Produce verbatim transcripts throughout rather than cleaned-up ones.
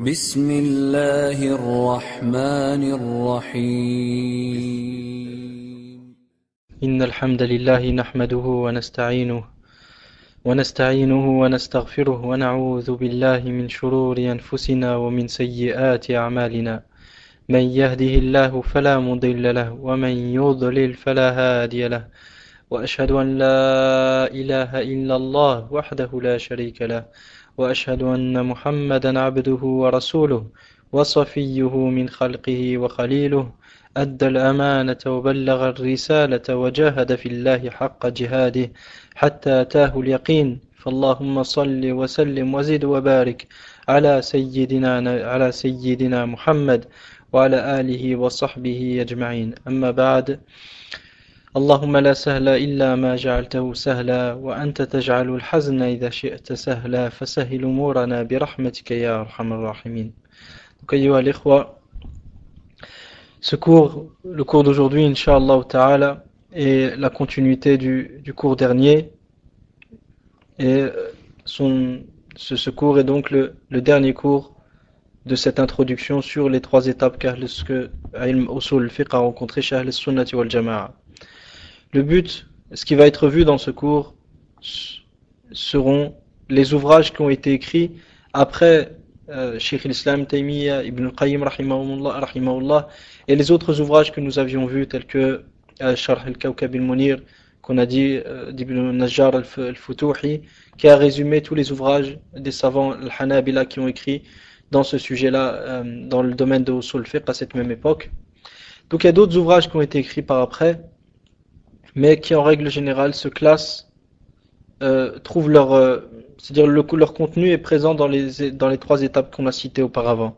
بسم الله الرحمن الرحيم إن الحمد لله نحمده ونستعينه ونستعينه ونستغفره ونعوذ بالله من شرور أنفسنا ومن سيئات أعمالنا من يهده الله فلا مضل له ومن يضلل فلا هادي له وأشهد أن لا إله إلا الله وحده لا شريك له وأشهد أن محمدا عبده ورسوله وصفيه من خلقه وخليله أدى الأمانة وبلغ الرسالة وجاهد في الله حق جهاده حتى أتاه اليقين فاللهم صل وسلم وزد وبارك على سيدنا على سيدنا محمد وعلى آله وصحبه أجمعين أما بعد اللهم لا سهل إلا ما جعلته سهلا وأنت تجعل الحزن إذا شئت سهلا فسهل أمورنا برحمتك يا أرحم الراحمين. Donc, أيها الإخوة, ce cours, le cours d'aujourd'hui, Inch'Allah Ta'ala, est la continuité du, du cours dernier. Et son, ce, ce cours est donc le, le dernier cours de cette introduction sur les trois étapes que Ilm Usul Fiqh a rencontré chez Ahl al-Sunnati wal Jama'a. Le but, ce qui va être vu dans ce cours, seront les ouvrages qui ont été écrits après euh, Cheikh l'Islam Taymiyyah, Ibn al-Qayyim rahimahullah, rahimahullah, et les autres ouvrages que nous avions vus tels que euh, Sharh al-Kawkab al-Munir, qu'on a dit euh, d'Ibn Najjar al-Futuhi, qui a résumé tous les ouvrages des savants al-Hanabila qui ont écrit dans ce sujet-là, euh, dans le domaine de Usul Fiqh à cette même époque. Donc il y a d'autres ouvrages qui ont été écrits par après, mais qui en règle générale se classent, euh, trouvent leur, euh, c'est-à-dire le, leur contenu est présent dans les, dans les trois étapes qu'on a citées auparavant.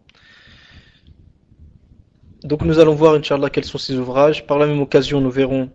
Donc nous allons voir, Inch'Allah, quels sont ces ouvrages. Par la même occasion, nous verrons,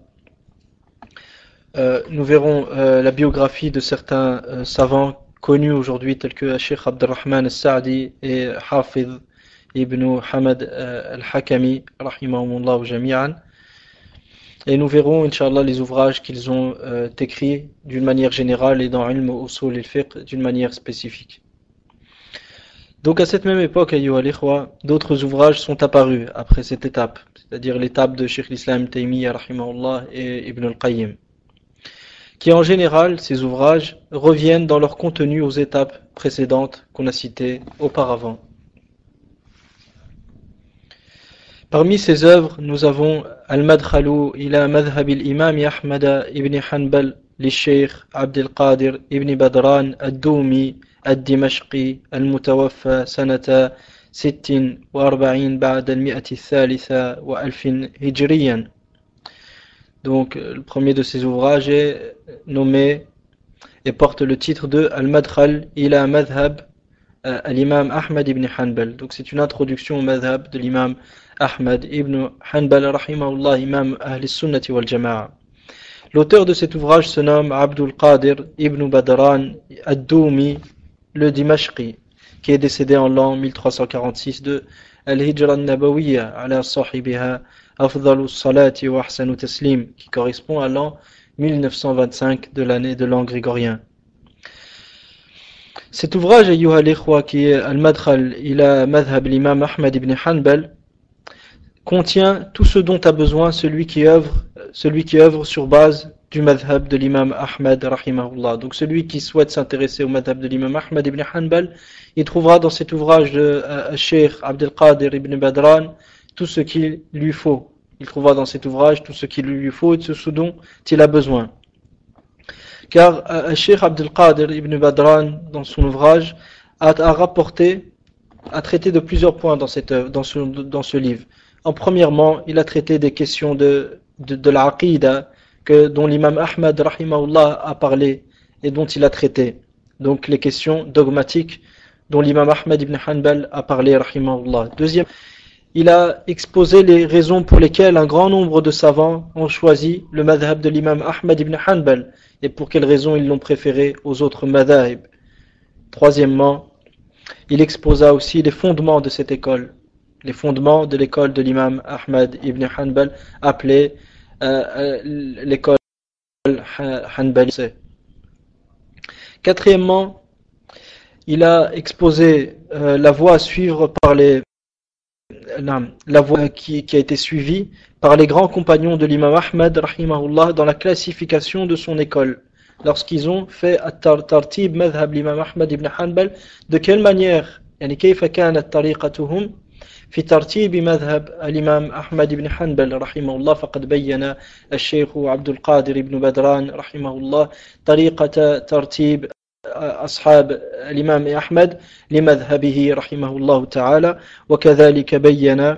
euh, nous verrons euh, la biographie de certains euh, savants connus aujourd'hui, tels que Cheikh Abdurrahman al-Sa'di et Hafidh ibn Hamad euh, al-Hakami, rahimahumullah jami'an. Et nous verrons, Inch'Allah, les ouvrages qu'ils ont euh, écrits d'une manière générale et dans Ilm Usul al-Fiqh d'une manière spécifique. Donc à cette même époque, ayyuha al-ikhwa, d'autres ouvrages sont apparus après cette étape, c'est-à-dire l'étape de Cheikh l'Islam Taymiyyah rahimahullah et Ibn al-Qayyim, qui en général, ces ouvrages reviennent dans leur contenu aux étapes précédentes qu'on a citées auparavant. Parmi ces œuvres, nous avons Al-Madkhalu ila Madhhab al-Imam Ahmad ibn Hanbal li-Sheikh Abd al-Qadir ibn Badran ad-Dumi ad-Dimashqi al-Mutawaffa sanata ستة وأربعين بعد المئة الثالثة وألف هجريا. Donc, le premier de ces ouvrages est nommé et porte le titre de Al-Madkhal ila Madhhab al-Imam Ahmad ibn Hanbal. Donc, c'est une introduction au madhhab de l'imam Ahmad ibn Hanbal rahimahullah, imam Ahl al-Sunnati wal Jama'a. L'auteur de cet ouvrage se nomme Abdul Qadir ibn Badran ad-Dumi, le Dimashqi, qui est décédé en l'an mille trois cent quarante-six de Al-Hijra al-Nabawiyya ala sahibiha afdalu salati wa ahsanu taslim, qui correspond à l'an mille neuf cent vingt-cinq de l'année de l'an grégorien. Cet ouvrage, ayyuha al-ikhwa, qui est Al-Madkhal ila Madhhab l'imam Ahmad ibn Hanbal, contient tout ce dont a besoin celui qui œuvre, celui qui œuvre sur base du madhhab de l'imam Ahmad rahimahullah. Donc celui qui souhaite s'intéresser au madhhab de l'imam Ahmad ibn Hanbal, il trouvera dans cet ouvrage de euh, Cheikh Abd al-Qadir ibn Badran tout ce qu'il lui faut. Il trouvera dans cet ouvrage tout ce qu'il lui faut et tout ce dont il a besoin. Car euh, Cheikh Abd al-Qadir ibn Badran, dans son ouvrage, a, a rapporté, a traité de plusieurs points dans, cette, dans, ce, dans ce livre. En premièrement, il a traité des questions de, de, de l'aqida que dont l'imam Ahmad rahimahullah a parlé et dont il a traité. Donc les questions dogmatiques dont l'imam Ahmad ibn Hanbal a parlé rahimahullah. Deuxième, il a exposé les raisons pour lesquelles un grand nombre de savants ont choisi le madhhab de l'imam Ahmad ibn Hanbal et pour quelles raisons ils l'ont préféré aux autres madhhab. Troisièmement, il exposa aussi les fondements de cette école. Les fondements de l'école de l'imam Ahmad ibn Hanbal, appelée euh, l'école Hanbali. Quatrièmement, il a exposé euh, la voie à suivre par les la, la voie qui, qui a été suivie par les grands compagnons de l'imam Ahmad rahimahullah dans la classification de son école lorsqu'ils ont fait at-tartib madhhab l'imam Ahmad ibn Hanbal. De quelle manière يعني كيف كانت طريقتهم في ترتيب مذهب الإمام أحمد بن حنبل رحمه الله؟ فقد بين الشيخ عبد القادر بن بدران رحمه الله طريقة ترتيب أصحاب الإمام أحمد لمذهبه رحمه الله تعالى، وكذلك بين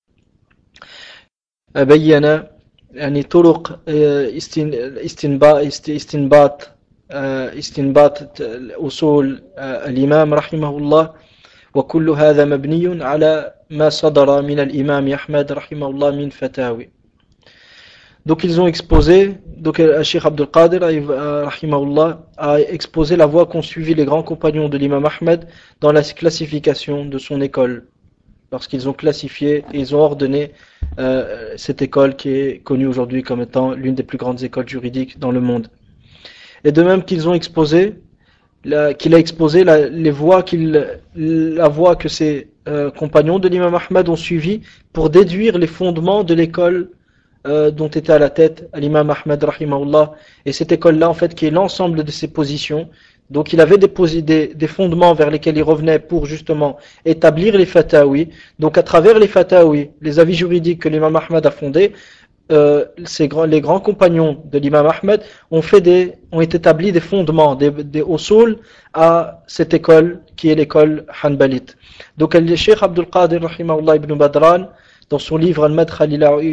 بين يعني طرق استنباط استنباط استنباط أصول الإمام رحمه الله، وكل هذا مبني على ما صدر من الإمام أحمد رحمه الله من فتاوي. Donc ils ont exposé, donc Cheikh Abdul Qadir rahimahullah a exposé la voie qu'ont suivi les grands compagnons de l'imam Ahmed dans la classification de son école. Lorsqu'ils ont classifié et ils ont ordonné euh, cette école qui est connue aujourd'hui comme étant l'une des plus grandes écoles juridiques dans le monde. Et de même qu'ils ont exposé, la, qu'il a exposé la, les voies qu'il, la voie que ses euh, compagnons de l'imam Ahmed ont suivi pour déduire les fondements de l'école Euh, dont était à la tête l'imam Ahmed rahimahullah, et cette école là en fait qui est l'ensemble de ses positions. Donc il avait des, des, des fondements vers lesquels il revenait pour justement établir les fatawi. Donc à travers les fatawi, les avis juridiques que l'imam Ahmed a fondés, euh, ces grands, les grands compagnons de l'imam Ahmed ont fait des, ont établi des fondements, des, des usul à cette école qui est l'école hanbalite. Donc le Cheikh Abdul Qadir rahimahullah ibn Badran, dans son livre Al-Madkhal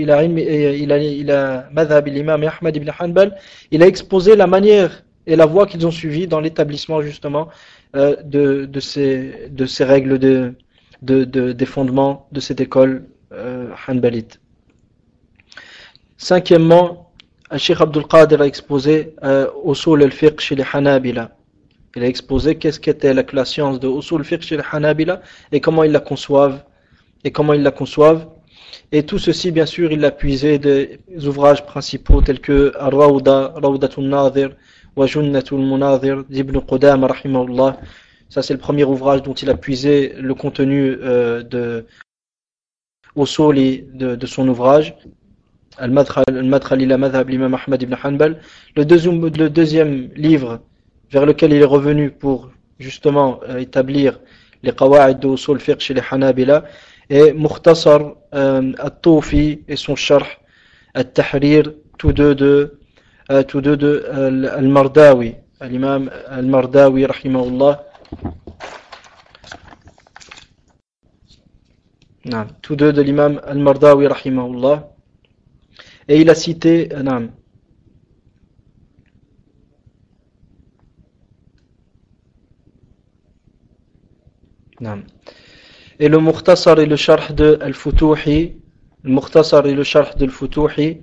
ila Madhhab l'imam Ahmad ibn Hanbal, il a exposé la manière et la voie qu'ils ont suivie dans l'établissement justement euh, de, de, ces, de ces règles de, de, de, des fondements de cette école euh, hanbalite. Cinquièmement, Cheikh Abdul Qadir a exposé euh, Usul al-Fiqh chez les Hanabila. Il a exposé qu'est-ce qu'était la, la science de Usul al-Fiqh chez les Hanabila et comment ils la conçoivent et comment ils la conçoivent. Et tout ceci, bien sûr, il l'a puisé des ouvrages principaux tels que Ar-Rawda, Rawdatul Nadir, wa Junnatul Munazir d'Ibn Qudama rahimahullah. Ça, c'est le premier ouvrage dont il a puisé le contenu euh, de Usuli de, de son ouvrage, Al-Madkhal ila Madhhab l'imam Ahmad ibn Hanbal. Le deuxième, le deuxième livre vers lequel il est revenu pour justement euh, établir les qawa'id de Usul fiqh chez les Hanabila, et Mukhtasar euh, At-Tufi et son sharh At-Tahrir, tous deux de euh, tous deux de euh, Al-Mardawi, l'imam Al-Mardawi rahimahullah. Non, tous deux de l'imam Al-Mardawi rahimahullah. Et il a cité euh, non, non. Et le Mukhtasar et le Sharh de Al-Futuhi, le Mukhtasar et le Sharh de Al-Futuhi,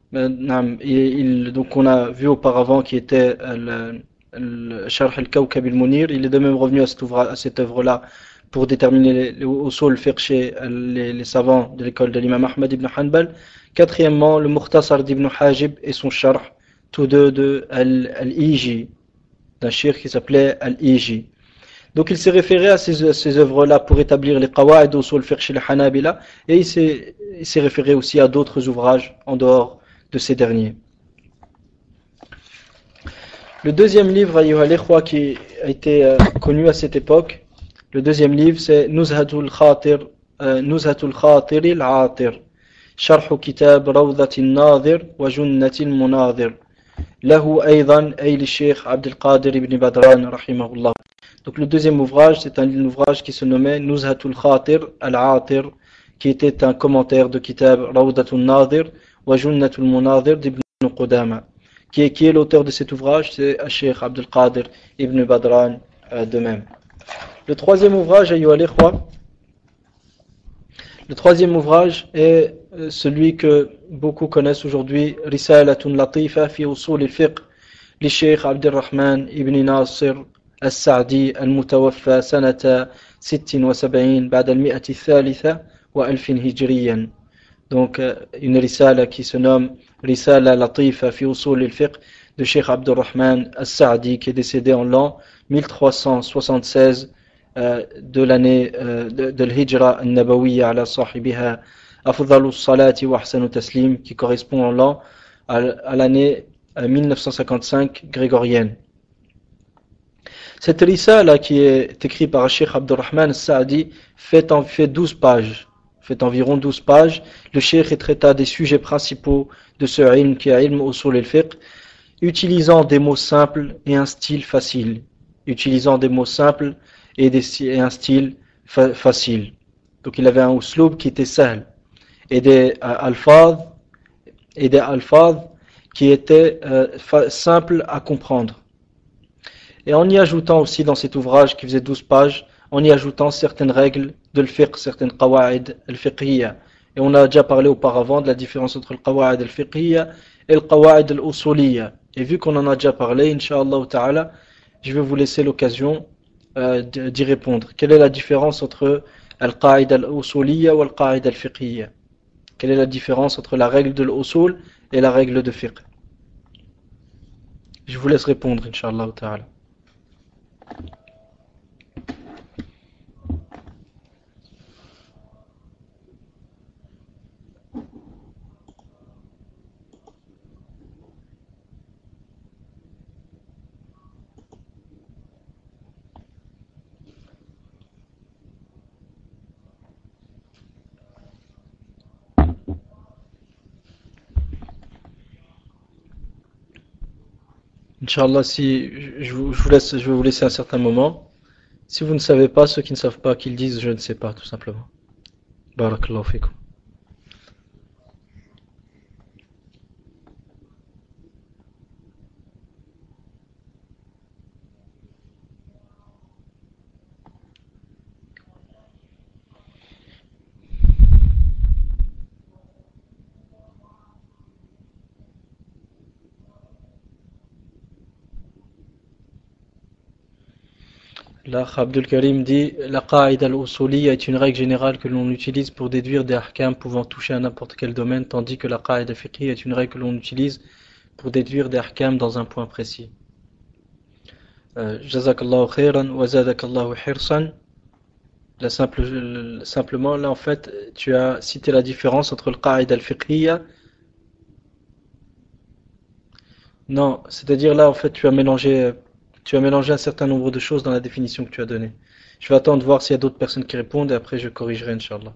donc on a vu auparavant qui était le, le Sharh Al-Kawkab Al-Munir. Il est de même revenu à cette, à cette œuvre-là pour déterminer les, les usul fiqh chez les, les savants de l'école de l'imam Ahmad ibn Hanbal. Quatrièmement, le Mukhtasar d'Ibn Hajib et son Sharh, tous deux de Al-Iji, d'un shir qui s'appelait Al-Iji. Donc il s'est référé à ces, à ces œuvres-là pour établir les qawa'id usul fiqh chez les Hanabila, et il s'est, il s'est référé aussi à d'autres ouvrages en dehors de ces derniers. Le deuxième livre, ayyuha al-ikhwa, qui a été euh, connu à cette époque, le deuxième livre, c'est Nuzhatul Khatir, euh, Nuzhatul Khatir al-Atir, Sharh Kitab Rawdatil Nadir wa Junnatil Munazir, lahu aydan ay li Cheikh Abdul Qadir ibn Badran rahimahullah. Donc le deuxième ouvrage, c'est un ouvrage qui se nommait Nuzhatul Khatir al-Atir, qui était un commentaire de Kitab Rawdatul Nadir wa Junnatul Munazir d'Ibn Qudama. Qui est, qui est l'auteur de cet ouvrage? C'est Cheikh Abdul Qadir ibn Badran euh, de même. Le troisième ouvrage, ayyuha al-ikhwa, le troisième ouvrage est celui que beaucoup connaissent aujourd'hui, Risalatun Latifa fi usul al-fiqh li Cheikh Abdurrahman ibn Nasir السعدي المتوفى سنة ست وسبعين بعد المئة الثالثة وألف هجريا. Donc une risala qui se nomme Risala Latifa fi usul al-fiqh de Cheikh Abdurrahman al-Sa'di, qui est décédé en l'an mille trois cent soixante-seize euh, de l'année euh, de, de l'Hijra al-Nabawiyya ala sahibiha afdalus salati wa ahsanu taslim, qui correspond en l'an à, à l'année mille neuf cent cinquante-cinq grégorienne. Cette risala qui est écrite par Cheikh Abdurrahman Saadi fait, en, fait douze pages, fait environ douze pages. Le Cheikh traita des sujets principaux de ce ilm qui est ilm usul al-fiqh, utilisant des mots simples et un style facile. Utilisant des mots simples et, des, et un style fa facile. Donc il avait un usloub qui était simple et des euh, alfaz et des alfaz qui étaient euh, simples à comprendre. Et en y ajoutant aussi dans cet ouvrage qui faisait douze pages, en y ajoutant certaines règles de l'fiqh, certaines qawa'id al-fiqhiyya. Et on a déjà parlé auparavant de la différence entre le qawa'id al-fiqhiyya et le qawa'id al-usuliyya. Et vu qu'on en a déjà parlé, incha'Allah ta'ala, je vais vous laisser l'occasion euh, d'y répondre. Quelle est la différence entre al-qa'id al-usuliyya ou al-qa'id al-fiqhiyya? Quelle est la différence entre la règle de l'usul et la règle de fiqh? Je vous laisse répondre, incha'Allah ta'ala. Inch'Allah, si je vous, je vous laisse, je vais vous laisser un certain moment. Si vous ne savez pas, ceux qui ne savent pas, qu'ils disent je ne sais pas, tout simplement. Barakallahu fikum. Là, Abdul Karim dit la qa'ida al-usuliyya est une règle générale que l'on utilise pour déduire des ahkam pouvant toucher à n'importe quel domaine, tandis que la qa'ida fiqhiyya est une règle que l'on utilise pour déduire des ahkam dans un point précis. Euh, Jazakallahu khairan wa zadakallahu hirsan. Là, simple, simplement, là en fait, tu as cité la différence entre le qa'ida al-fiqhiyya. Non, c'est-à-dire là en fait, tu as mélangé. Tu as mélangé un certain nombre de choses dans la définition que tu as donnée. Je vais attendre de voir s'il y a d'autres personnes qui répondent et après je corrigerai, Inch'Allah.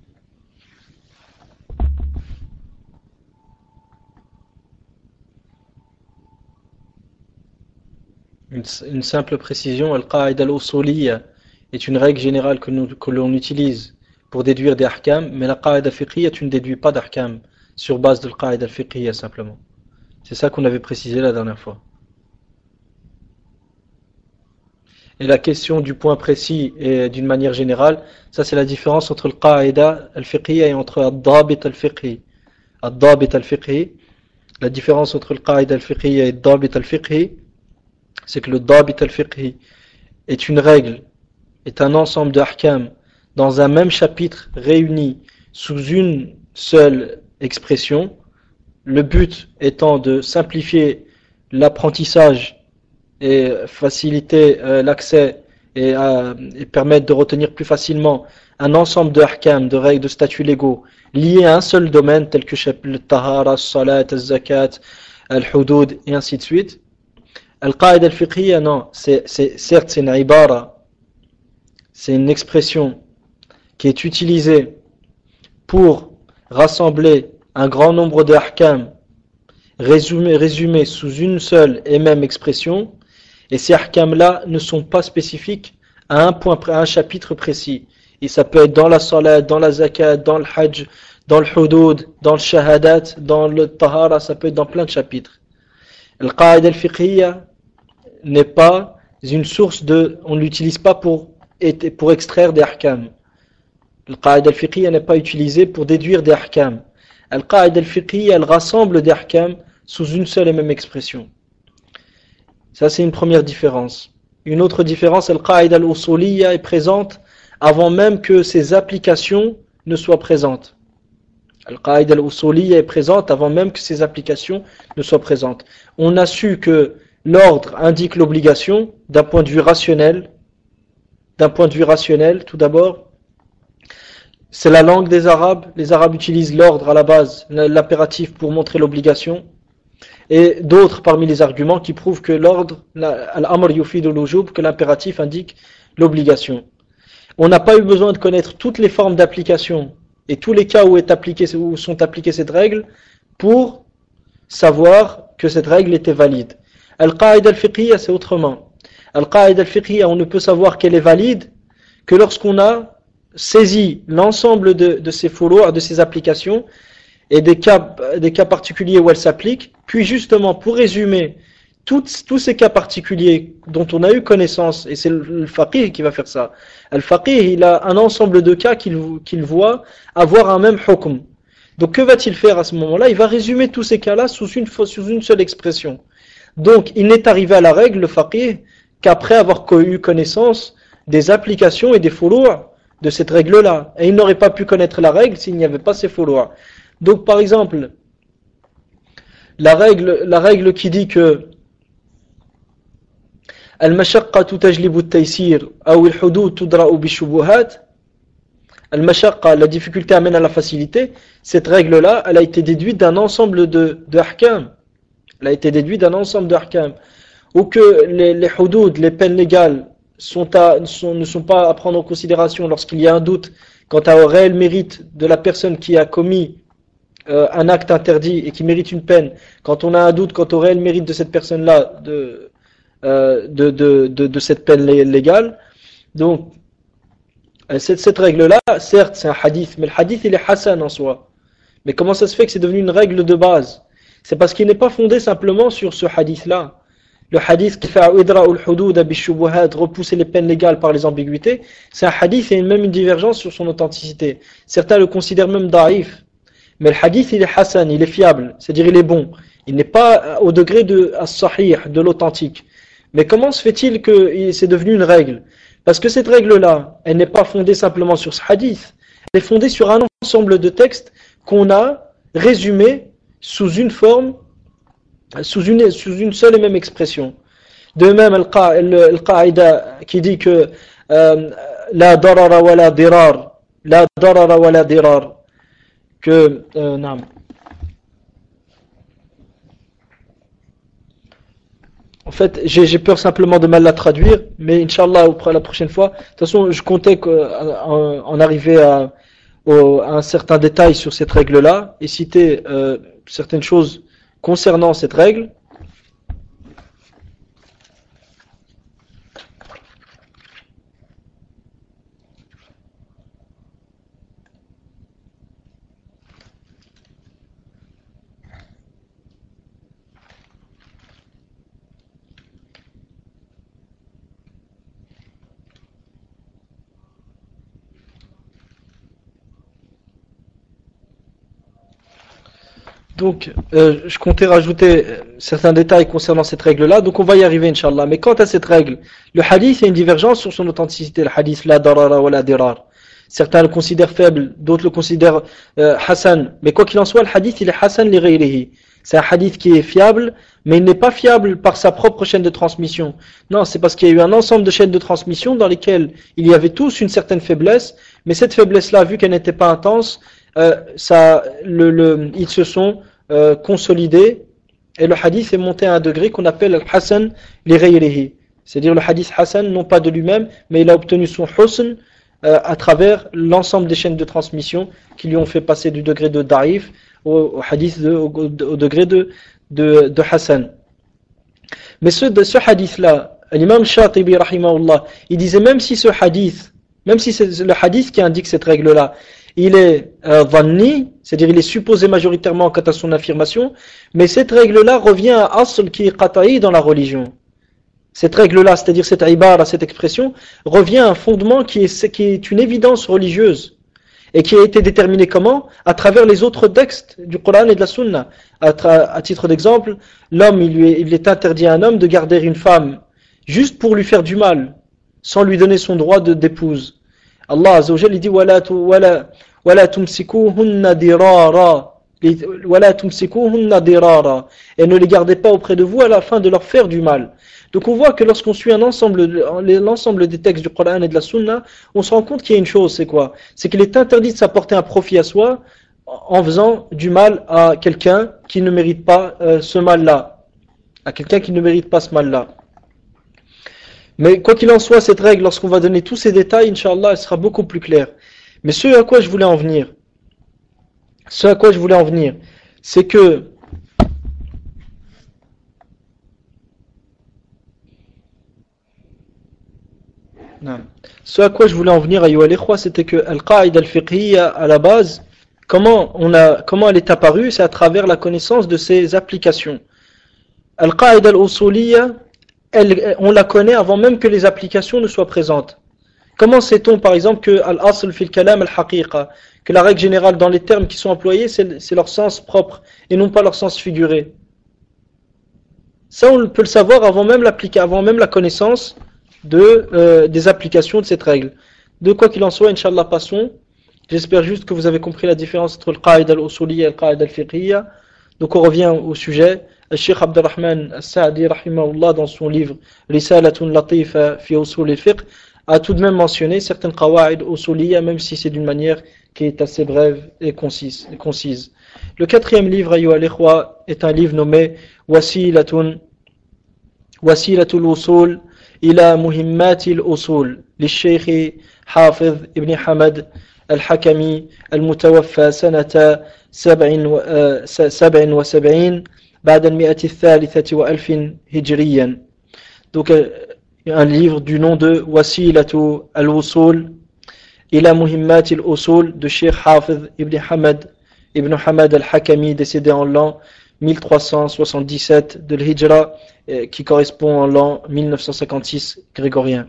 Une, une simple précision, al-qa'ida al-usuliyya est une règle générale que, nous, que l'on utilise pour déduire des ahkam, mais la qa'ida fiqhiyya, tu ne déduis pas d'ahkam sur base de al-qa'ida al-fiqhiyya simplement. C'est ça qu'on avait précisé la dernière fois. Et la question du point précis et d'une manière générale, ça c'est la différence entre le qa'ida al-fiqhiyya et entre al-dabit al-fiqhi. Al-dabit al-fiqhi, la différence entre le qa'ida al-fiqhiyya et al-dabit al-fiqhi, c'est que le dabit al-fiqhi est une règle, est un ensemble de ahkam dans un même chapitre réuni sous une seule expression, le but étant de simplifier l'apprentissage et faciliter euh, l'accès et, euh, et permettre de retenir plus facilement un ensemble de ahkam, de règles, de statuts légaux liés à un seul domaine tel que le tahara, le salat, le zakat, le hudud et ainsi de suite. Al-qa'ida al-fiqhiyya, non, c'est, c'est, certes c'est une ibara, c'est une expression qui est utilisée pour rassembler un grand nombre de ahkam résumés, résumés sous une seule et même expression. Et ces ahkams-là ne sont pas spécifiques à un point, à un chapitre précis. Et ça peut être dans la salat, dans la zakat, dans le hajj, dans le hudud, dans le shahadat, dans le tahara, ça peut être dans plein de chapitres. Le qa'id al-fiqhiyya n'est pas une source de, on ne l'utilise pas pour, pour extraire des ahkams. Le qa'id al-fiqhiyya n'est pas utilisé pour déduire des ahkams. Le qa'id al-fiqhiyya, elle rassemble des ahkams sous une seule et même expression. Ça, c'est une première différence. Une autre différence, al-qa'ida al-usuliyya est présente avant même que ses applications ne soient présentes. Al-qa'ida al-usuliyya est présente avant même que ses applications ne soient présentes. On a su que l'ordre indique l'obligation d'un point de vue rationnel, d'un point de vue rationnel, tout d'abord. C'est la langue des Arabes. Les Arabes utilisent l'ordre à la base, l'impératif pour montrer l'obligation. Et d'autres parmi les arguments qui prouvent que l'ordre, al-amr yufidu al-wujub, que l'impératif indique l'obligation. On n'a pas eu besoin de connaître toutes les formes d'application et tous les cas où, est appliqué, où sont appliquées cette règle pour savoir que cette règle était valide. Al-Qa'ida al-Fiqhiyya, c'est autrement. Al-Qa'ida al-Fiqhiyya, on ne peut savoir qu'elle est valide que lorsqu'on a saisi l'ensemble de, de ces furu', de ces applications et des cas, des cas particuliers où elle s'applique. Puis justement, pour résumer tous, tous ces cas particuliers dont on a eu connaissance, et c'est le, le faqih qui va faire ça. Le faqih, il a un ensemble de cas qu'il qu'il voit avoir un même hukm. Donc que va-t-il faire à ce moment-là? Il va résumer tous ces cas-là sous une, sous une seule expression. Donc il n'est arrivé à la règle, le faqih, qu'après avoir eu connaissance des applications et des furu' de cette règle-là. Et il n'aurait pas pu connaître la règle s'il n'y avait pas ces furu'. Donc par exemple, la règle, la règle qui dit que al-mashaqqatu tajlibu at-taysir ou al-hudud tudra'u bi-shubuhat, al-mashaqqa, la difficulté amène à la facilité, cette règle-là, elle a été déduite d'un ensemble de, de ahkam. Elle a été déduite d'un ensemble de ahkam. Ou que les, les hudud, les peines légales, sont à, sont, ne sont pas à prendre en considération lorsqu'il y a un doute quant au réel mérite de la personne qui a commis euh, un acte interdit et qui mérite une peine. Quand on a un doute quant au réel mérite de cette personne-là, de, euh, de, de, de, de cette peine légale. Donc, cette, cette règle-là, certes, c'est un hadith, mais le hadith, il est hasan en soi. Mais comment ça se fait que c'est devenu une règle de base? C'est parce qu'il n'est pas fondé simplement sur ce hadith-là. Le hadith qui fait repousser les peines légales par les ambiguïtés, c'est un hadith et même une divergence sur son authenticité. Certains le considèrent même da'if. Mais le hadith, il est hasan, il est fiable, c'est-à-dire il est bon. Il n'est pas au degré de as-sahih, de l'authentique. Mais comment se fait-il que c'est devenu une règle? Parce que cette règle-là, elle n'est pas fondée simplement sur ce hadith. Elle est fondée sur un ensemble de textes qu'on a résumés sous une forme, sous une, sous une seule et même expression. De même, al-Qa'ida qui dit que la darara wa la dirar, la darara wa la dirar, que, euh, non. En fait, j'ai peur simplement de mal la traduire, mais Inch'Allah, la prochaine fois. De toute façon, je comptais en, en arriver à, à un certain détail sur cette règle-là et citer euh, certaines choses concernant cette règle. Donc, euh, je comptais rajouter certains détails concernant cette règle-là, donc on va y arriver, Inch'Allah. Mais quant à cette règle, le hadith, il y a une divergence sur son authenticité. Le hadith, la darara wa la dirar. Certains le considèrent faible, d'autres le considèrent euh, hassan. Mais quoi qu'il en soit, le hadith, il est hassan li ghayrihi. C'est un hadith qui est fiable, mais il n'est pas fiable par sa propre chaîne de transmission. Non, c'est parce qu'il y a eu un ensemble de chaînes de transmission dans lesquelles il y avait tous une certaine faiblesse, mais cette faiblesse-là, vu qu'elle n'était pas intense, euh, ça, le, le, ils se sont euh, consolidés, et le hadith est monté à un degré qu'on appelle le hassan li ghayrihi. C'est-à-dire le hadith hassan, non pas de lui-même, mais il a obtenu son husn euh, à travers l'ensemble des chaînes de transmission qui lui ont fait passer du degré de da'if au, au hadith de, au, au degré de, de, de hassan. Mais ce, de ce hadith-là, l'imam Shatibi rahimahullah, il disait même si ce hadith, même si c'est le hadith qui indique cette règle-là, il est euh, dhanni, c'est-à-dire il est supposé majoritairement quant à son affirmation, mais cette règle-là revient à asl qui est qata'i dans la religion. Cette règle-là, c'est-à-dire cette ibara, cette expression, revient à un fondement qui est, qui est une évidence religieuse et qui a été déterminé comment? À travers les autres textes du Coran et de la Sunna. À, à titre d'exemple, l'homme, il, lui est, il est interdit à un homme de garder une femme juste pour lui faire du mal, sans lui donner son droit de d'épouse. Allah Azza wa Jalla, il dit wala tu wala wala tumsikuhunna dirara, وَلَا تُمْسِكُوهُنَّ ضِرَارًا, et ne les gardez pas auprès de vous à la fin de leur faire du mal. Donc on voit que lorsqu'on suit un ensemble, l'ensemble des textes du Coran et de la Sunna, on se rend compte qu'il y a une chose, c'est quoi? C'est qu'il est interdit de s'apporter un profit à soi en faisant du mal à quelqu'un qui ne mérite pas euh, ce mal-là, à quelqu'un qui ne mérite pas ce mal-là. Mais quoi qu'il en soit, cette règle, lorsqu'on va donner tous ces détails, Inch'Allah, elle sera beaucoup plus claire. Mais ce à quoi je voulais en venir, ce à quoi je voulais en venir, c'est que non. Ce à quoi je voulais en venir, ayyuha al-ikhwa, c'était que al-qa'ida al-fiqhiyya, à la base, comment, on a, comment elle est apparue, c'est à travers la connaissance de ses applications. Al-qa'ida al-usuliyya, elle, on la connaît avant même que les applications ne soient présentes. Comment sait-on, par exemple, que al-asl fil kalam al-haqiqa, que la règle générale dans les termes qui sont employés, c'est, c'est leur sens propre et non pas leur sens figuré? Ça, on peut le savoir avant même, avant même la connaissance de, euh, des applications de cette règle. De quoi qu'il en soit, Inch'Allah, passons. J'espère juste que vous avez compris la différence entre le qa'ida al-usuliyya et le qa'ida al-fiqhiyya. Donc on revient au sujet. Le Cheikh Abdurrahman al-Sa'di, rahimahullah, dans son livre Risalatun Latifa fi usul al-fiqh, a tout de même mentionné certaines qawa'id usuliyya, même si c'est d'une manière qui est assez brève et concise. Et concise. Le quatrième livre, ayyuha al-ikhwa, est un livre nommé Wasilatun Wasilatul Usul إلى مهمات الأصول للشيخ حافظ ابن حمد الحكمي المتوفى سنة سبع وسبعين بعد المئة الثالثة وألف هجريا. Donc un livre du nom de Wasilatu al-Usul ila Muhimmat al-Usul de Cheikh Hafiz ibn Hamad ibn Hamad al-Hakami, décédé en l'an mille trois cent soixante-dix-sept de l'Hijra, qui correspond en l'an mille neuf cent cinquante-six grégorien.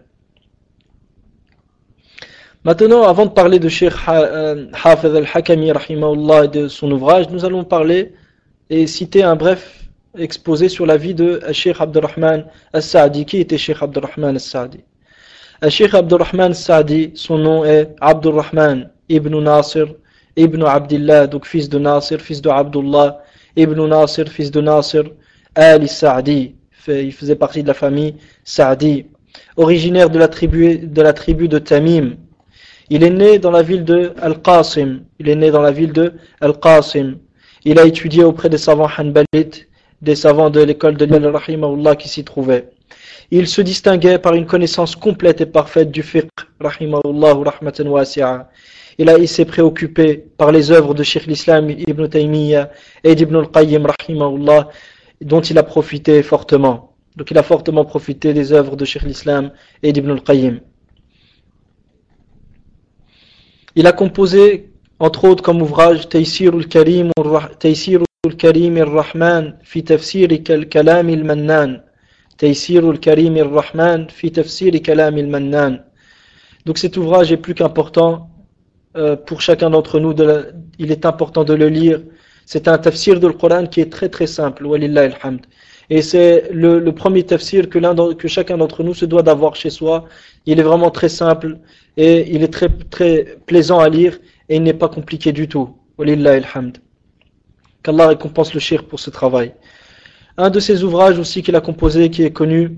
Maintenant, avant de parler de Cheikh Hafiz al-Hakami rahimahullah et de son ouvrage, nous allons parler et citer un bref exposé sur la vie de Cheikh Abdurrahman al-Sa'di. Qui était Cheikh Abdurrahman al-Sa'di? Cheikh Abdurrahman al-Sa'di, son nom est Abdurrahman ibn Nasir ibn Abdillah, donc fils de Nasir, fils de Abdullah, ibn Nasir, fils de Nasir, al-Sa'di. Il faisait partie de la famille Sa'di, originaire de la tribu de, la tribu de Tamim. Il est né dans la ville de Al-Qasim. Il est né dans la ville de Al-Qasim. Il a étudié auprès des savants Hanbalites, des savants de l'école de l'Al rahimahullah qui s'y trouvaient. Il se distinguait par une connaissance complète et parfaite du fiqh rahimahullah rahmatan wasi'a. Il, a, il s'est préoccupé par les œuvres de Cheikh l'Islam Ibn Taymiyyah et d'Ibn al-Qayyim rahimahullah, dont il a profité fortement. Donc il a fortement profité des œuvres de Cheikh l'Islam et d'Ibn al-Qayyim. Il a composé, entre autres, comme ouvrage Taysir al-Karim al-Rahman fi tafsir al-Kalam al-Mannan. Taysir al-Karim al-Rahman fi tafsir al-Kalam al-Mannan. Donc cet ouvrage est plus qu'important euh, pour chacun d'entre nous. De la, il est important de le lire. C'est un tafsir de le Coran qui est très très simple, walillahi alhamd. Et c'est le, le premier tafsir que, l'un que chacun d'entre nous se doit d'avoir chez soi. Il est vraiment très simple et il est très très plaisant à lire et il n'est pas compliqué du tout. Walillahi alhamd. Qu'Allah récompense le cheikh pour ce travail. Un de ses ouvrages aussi qu'il a composé qui est connu,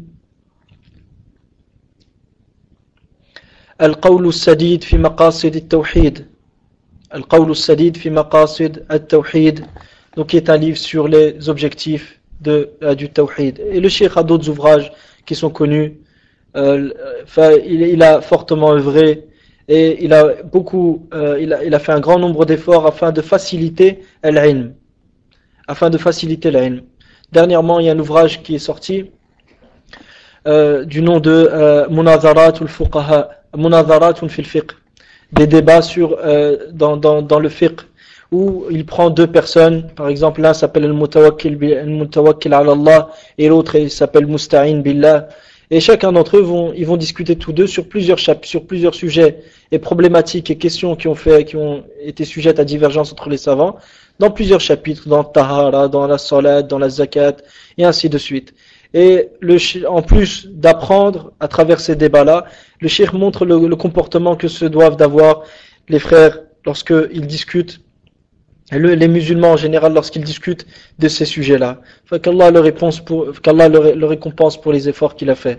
Al-Qawl al-Sadid fi Maqasid al-Tawhid. Al-Qawl al-Sadid fi Maqasid al-Tawhid, donc qui est un livre sur les objectifs de, euh, du Tawhid. Et le cheikh a d'autres ouvrages qui sont connus. Euh, il, il a fortement œuvré et il a beaucoup, euh, il, a, il a fait un grand nombre d'efforts afin de faciliter l'ilm, afin de faciliter l'ilm. Dernièrement, il y a un ouvrage qui est sorti euh, du nom de euh, Munadharat al-Fuqaha, Munadharat fil fiqh, des débats sur euh, dans, dans, dans le fiqh, où il prend deux personnes, par exemple l'un s'appelle al-Mutawakkil al-Mutawakkil ala Allah et l'autre il s'appelle Musta'in billah, et chacun d'entre eux vont ils vont discuter tous deux sur plusieurs chapitres, sur plusieurs sujets et problématiques et questions qui ont fait qui ont été sujettes à divergence entre les savants dans plusieurs chapitres, dans Tahara, dans la Salat, dans la Zakat et ainsi de suite. Et le, en plus d'apprendre à travers ces débats-là, le cheikh montre le, le comportement que se doivent d'avoir les frères lorsqu'ils discutent le, les musulmans en général lorsqu'ils discutent de ces sujets-là. Enfin, qu'Allah le, réponse pour, qu'Allah le, le récompense pour les efforts qu'il a fait.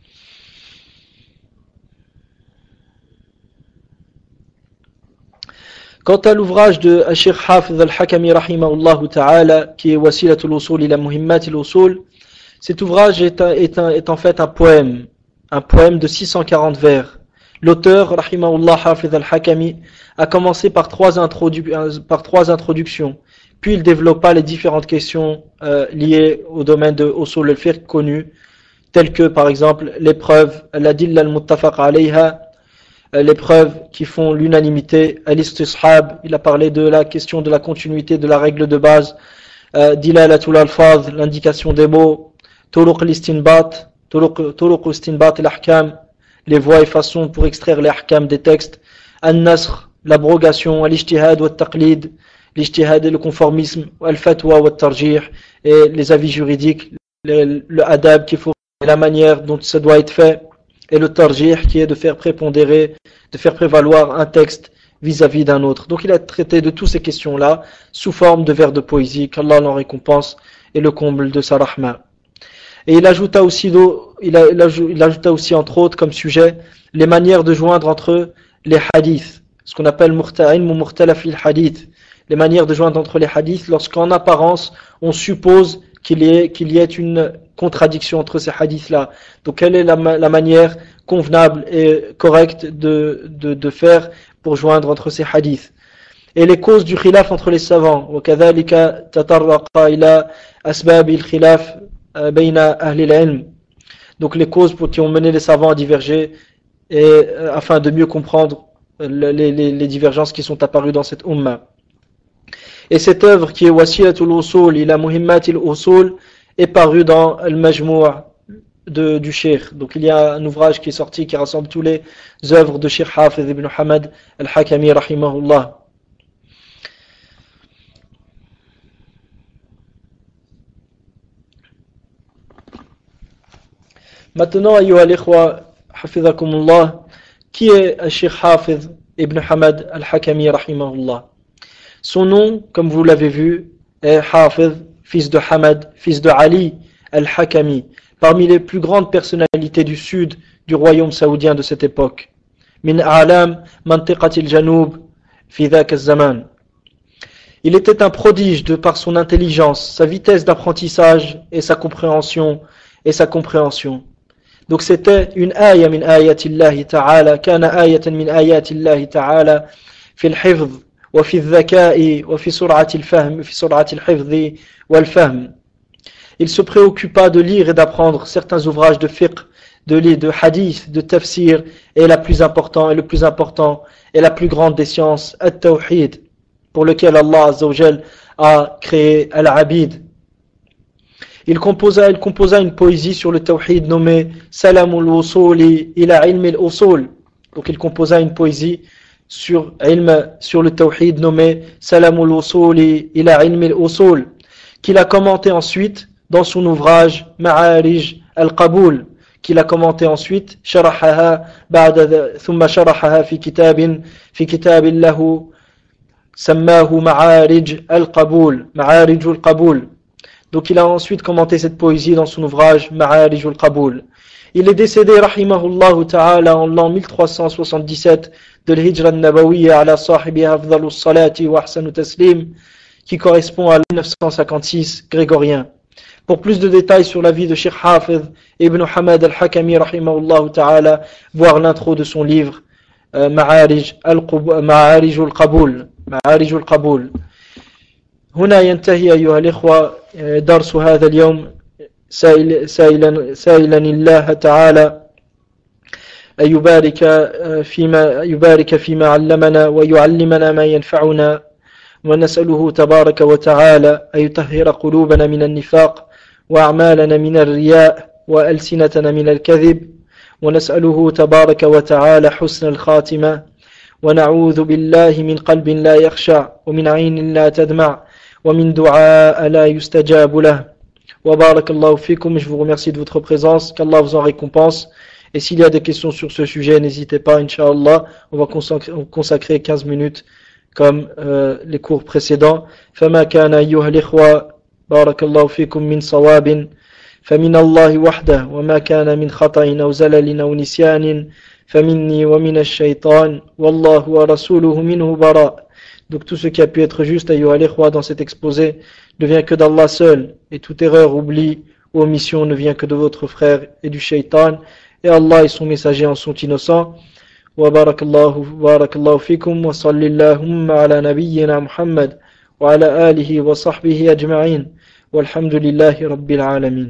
Quant à l'ouvrage de Cheikh Hafiz al-Hakami rahimahullah ta'ala, qui est Wasilatul Usul ila Muhimmatil Usul, cet ouvrage est, un, est, un, est en fait un poème, un poème de six cent quarante vers. L'auteur, rahimahullah Hafiz al-Hakami, a commencé par trois, introdu- par trois introductions, puis il développa les différentes questions euh, liées au domaine de Usul al-Fiqh connu, telles que par exemple les preuves, l'adilla al-muttafaq alayha, les preuves qui font l'unanimité, al-istishab, il a parlé de la question de la continuité de la règle de base, euh, dilalatul alfaz, l'indication des mots, turuq al-istinbat, turuq al-istinbat al-ahkam, les voies et façons pour extraire les ahkam des textes, al-nasr, l'abrogation, al-ijtihad wa al-taqlid, l'ijtihad et le conformisme, al-fatwa wa al-tarjih, et les avis juridiques, le, le adab qu'il faut, la manière dont ça doit être fait, et le tarjih qui est de faire prépondérer, de faire prévaloir un texte vis-à-vis d'un autre. Donc il a traité de toutes ces questions-là sous forme de vers de poésie, qu'Allah l'en récompense et le comble de sa rahma. Et il ajouta aussi, il, a, il, ajouta, il ajouta aussi entre autres comme sujet les manières de joindre entre les hadiths, ce qu'on appelle murta'in ou murtalaf al-hadith, les manières de joindre entre les hadiths lorsqu'en apparence on suppose qu'il y ait, qu'il y ait une contradiction entre ces hadiths-là. Donc quelle est la, la manière convenable et correcte de, de, de faire pour joindre entre ces hadiths. Et les causes du khilaf entre les savants. وَكَذَلِكَ تَطَرَّقَ إِلَى أَسْبَابِ الْخِلَافِ بَيْنَ أَهْلِ الْعِلْمِ. Donc les causes pour qui ont mené les savants à diverger, et, euh, afin de mieux comprendre les, les, les divergences qui sont apparues dans cette umma. Et cette œuvre qui est Wasilatul Usul ila Muhimmatil Usul est parue dans Al-Majmou' de, du Cheikh. Donc il y a un ouvrage qui est sorti qui rassemble tous les œuvres de Cheikh Hafiz ibn Hamad al-Hakami rahimahullah. Maintenant, ayyuha al-ikhwa, hafizakumullah, qui est Cheikh Hafiz ibn Hamad al-Hakami rahimahullah? Son nom, comme vous l'avez vu, est Hafiz, fils de Hamad, fils de Ali al-Hakami, parmi les plus grandes personnalités du sud du royaume saoudien de cette époque. Min a'lam mantiqatil janoub fi dhak az-zaman. Il était un prodige de par son intelligence, sa vitesse d'apprentissage et sa compréhension et sa compréhension. Donc c'était une aya min ayatillahi ta'ala, kana ayatan min ayatillahi ta'ala fi al-hifz wa fi al-dhaka'i wa fi sur'ati al-fahm, fi sur'ati al-hifz wal fahm. Il se préoccupa de lire et d'apprendre certains ouvrages de fiqh, de lire de hadith, de tafsir, et la plus important et le plus important et la plus grande des sciences, at-tawhid, pour lequel Allah Azza wa Jal a créé al-abid. Il composa, il composa une poésie sur le tawhid nommée Salamul Usuli ila ilm al-usul. Donc il composa une poésie sur ilm, sur le tawhid nommée Salamul Usuli ila ilm al-usul, qu'il a commenté ensuite dans son ouvrage Ma'arij al-Qaboul, qu'il a commenté ensuite sharahaha ba'da thumma sharahaha fi kitabin fi kitabin lahu sammahu Ma'arij al-Qaboul, Ma'arij al-Qaboul. Donc il a ensuite commenté cette poésie dans son ouvrage Ma'arij al-Qaboul. Il est décédé rahimahullah ta'ala en l'an mille trois cent soixante-dix-sept de l'Hijra al-Nabawiyya ala sahibi afdalus salati wa ahsanu taslim, qui correspond à mille neuf cent cinquante-six grégorien. Pour plus de détails sur la vie de Cheikh Hafiz ibn Hamad al-Hakami rahimahullah ta'ala, voir l'intro de son livre euh, Ma'arij al-Qaboul. Ma'arij al-Qaboul. هنا ينتهي أيها الإخوة درس هذا اليوم، سائل سائلا سائلا الله تعالى أن يبارك فيما يبارك فيما علمنا ويعلمنا ما ينفعنا، ونسأله تبارك وتعالى أن يطهر قلوبنا من النفاق وأعمالنا من الرياء وألسنتنا من الكذب، ونسأله تبارك وتعالى حسن الخاتمة، ونعوذ بالله من قلب لا يخشع ومن عين لا تدمع ومن دعاء لا يستجاب له. وبارك الله فيكم. Je vous remercie de votre présence, qu'Allah vous en récompense. Et s'il y a des questions sur ce sujet, n'hésitez pas, Inch'Allah, on va consacrer quinze minutes comme euh, les cours précédents. فما كان أيها الإخوة بارك الله فيكم من صواب فمن الله وحده وما كان من خطأ أو زلل أو نسيان فمني ومن الشيطان والله ورسوله منه براء. Donc tout ce qui a pu être juste أيها الإخوة dans cet exposé ne vient que d'Allah seul, et toute erreur, oubli ou omission ne vient que de votre frère et du shaitan, et Allah et son messager en sont innocents. وبارك الله بارك الله فيكم وصلى اللهم على نبينا محمد وعلى آله وصحبه أجمعين والحمد لله رب العالمين.